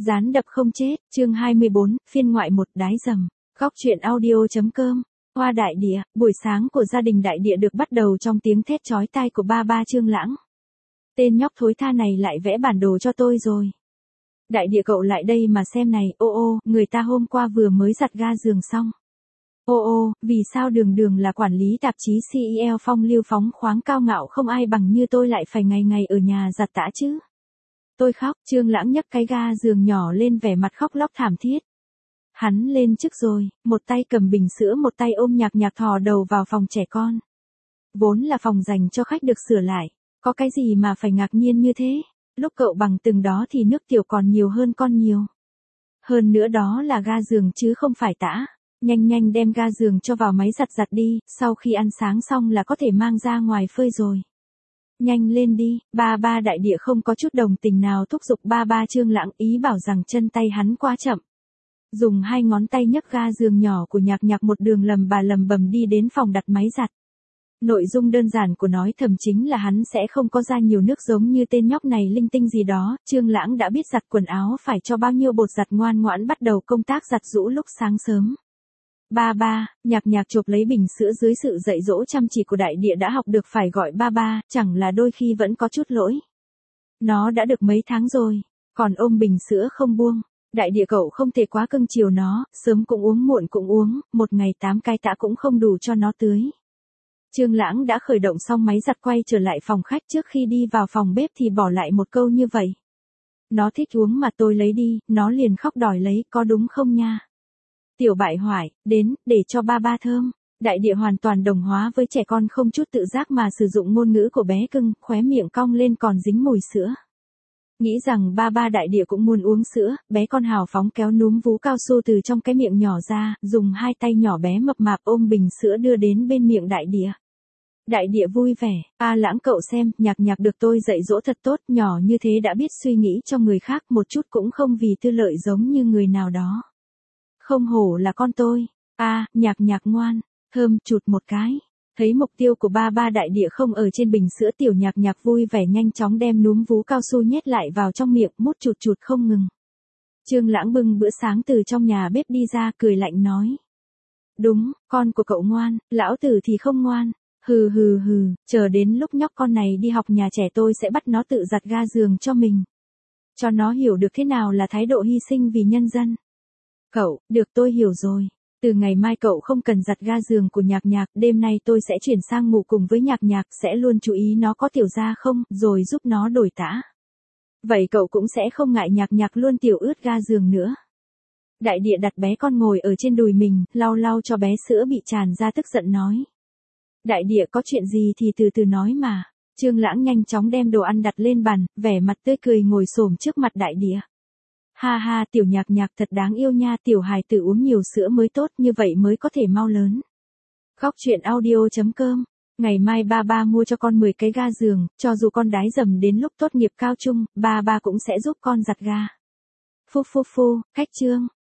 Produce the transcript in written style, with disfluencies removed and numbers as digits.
Gián đập không chết, chương 24, phiên ngoại 1 đái dầm. Góc truyện audio.com. Hoa Đại Địa, buổi sáng của gia đình Đại Địa được bắt đầu trong tiếng thét chói tai của ba Trương Lãng. Tên nhóc thối tha này lại vẽ bản đồ cho tôi rồi. Đại Địa cậu lại đây mà xem này, người ta hôm qua vừa mới giặt ga giường xong. Vì sao đường là quản lý tạp chí CEO phong lưu phóng khoáng cao ngạo không ai bằng như tôi lại phải ngày ngày ở nhà giặt tã chứ? Tôi khóc, Trương Lãng nhấc cái ga giường nhỏ lên vẻ mặt khóc lóc thảm thiết. Hắn lên trước rồi, một tay cầm bình sữa một tay ôm Nhạc thò đầu vào phòng trẻ con. Vốn là phòng dành cho khách được sửa lại, có cái gì mà phải ngạc nhiên như thế, lúc cậu bằng từng đó thì nước tiểu còn nhiều hơn con nhiều. Hơn nữa đó là ga giường chứ không phải tã, nhanh đem ga giường cho vào máy giặt đi, sau khi ăn sáng xong là có thể mang ra ngoài phơi rồi. Nhanh lên đi, ba Đại Địa không có chút đồng tình nào thúc giục ba Trương Lãng, ý bảo rằng chân tay hắn quá chậm. Dùng hai ngón tay nhấc ga giường nhỏ của Nhạc một đường lầm bầm đi đến phòng đặt máy giặt. Nội dung đơn giản của nói thầm chính là hắn sẽ không có ra nhiều nước giống như tên nhóc này linh tinh gì đó. Trương Lãng đã biết giặt quần áo phải cho bao nhiêu bột giặt, ngoan ngoãn bắt đầu công tác giặt giũ lúc sáng sớm. Nhạc chộp lấy bình sữa dưới sự dạy dỗ chăm chỉ của Đại Địa đã học được phải gọi ba, chẳng là đôi khi vẫn có chút lỗi. Nó đã được mấy tháng rồi, còn ôm bình sữa không buông. Đại Địa cậu không thể quá cưng chiều nó, sớm cũng uống muộn cũng uống, một ngày 8 cái tã cũng không đủ cho nó tưới. Trương Lãng đã khởi động xong máy giặt quay trở lại phòng khách, trước khi đi vào phòng bếp thì bỏ lại một câu như vậy. Nó thích uống mà tôi lấy đi, nó liền khóc đòi lấy, có đúng không nha? Tiểu bại hoại, đến, để cho ba thơm. Đại Địa hoàn toàn đồng hóa với trẻ con không chút tự giác mà sử dụng ngôn ngữ của bé cưng, khóe miệng cong lên còn dính mùi sữa. Nghĩ rằng ba Đại Địa cũng muốn uống sữa, bé con hào phóng kéo núm vú cao su từ trong cái miệng nhỏ ra, dùng hai tay nhỏ bé mập mạp ôm bình sữa đưa đến bên miệng Đại Địa. Đại Địa vui vẻ, Lãng cậu xem, Nhạc được tôi dạy dỗ thật tốt, nhỏ như thế đã biết suy nghĩ cho người khác, một chút cũng không vì tư lợi giống như người nào đó. Không hổ là con tôi. Nhạc ngoan, thơm, chụt một cái. Thấy mục tiêu của ba Đại Địa không ở trên bình sữa, tiểu Nhạc vui vẻ nhanh chóng đem núm vú cao su nhét lại vào trong miệng, mút chụt không ngừng. Trương Lãng bưng bữa sáng từ trong nhà bếp đi ra, cười lạnh nói. Đúng, con của cậu ngoan, lão tử thì không ngoan. Hừ, chờ đến lúc nhóc con này đi học nhà trẻ tôi sẽ bắt nó tự giặt ga giường cho mình. Cho nó hiểu được thế nào là thái độ hy sinh vì nhân dân. Cậu, được tôi hiểu rồi. Từ ngày mai cậu không cần giặt ga giường của Nhạc, đêm nay tôi sẽ chuyển sang ngủ cùng với Nhạc, sẽ luôn chú ý nó có tiểu ra không, rồi giúp nó đổi tã. Vậy cậu cũng sẽ không ngại Nhạc luôn tiểu ướt ga giường nữa. Đại Địa đặt bé con ngồi ở trên đùi mình, lau cho bé sữa bị tràn ra, tức giận nói. Đại Địa có chuyện gì thì từ từ nói mà. Trương Lãng nhanh chóng đem đồ ăn đặt lên bàn, vẻ mặt tươi cười ngồi xổm trước mặt Đại Địa. Ha, tiểu Nhạc thật đáng yêu nha, tiểu hài tử uống nhiều sữa mới tốt, như vậy mới có thể mau lớn. Góc truyện audio.com. Ngày mai ba mua cho con 10 cái ga giường, cho dù con đái dầm đến lúc tốt nghiệp cao trung, ba cũng sẽ giúp con giặt ga. Phu, khách Trương.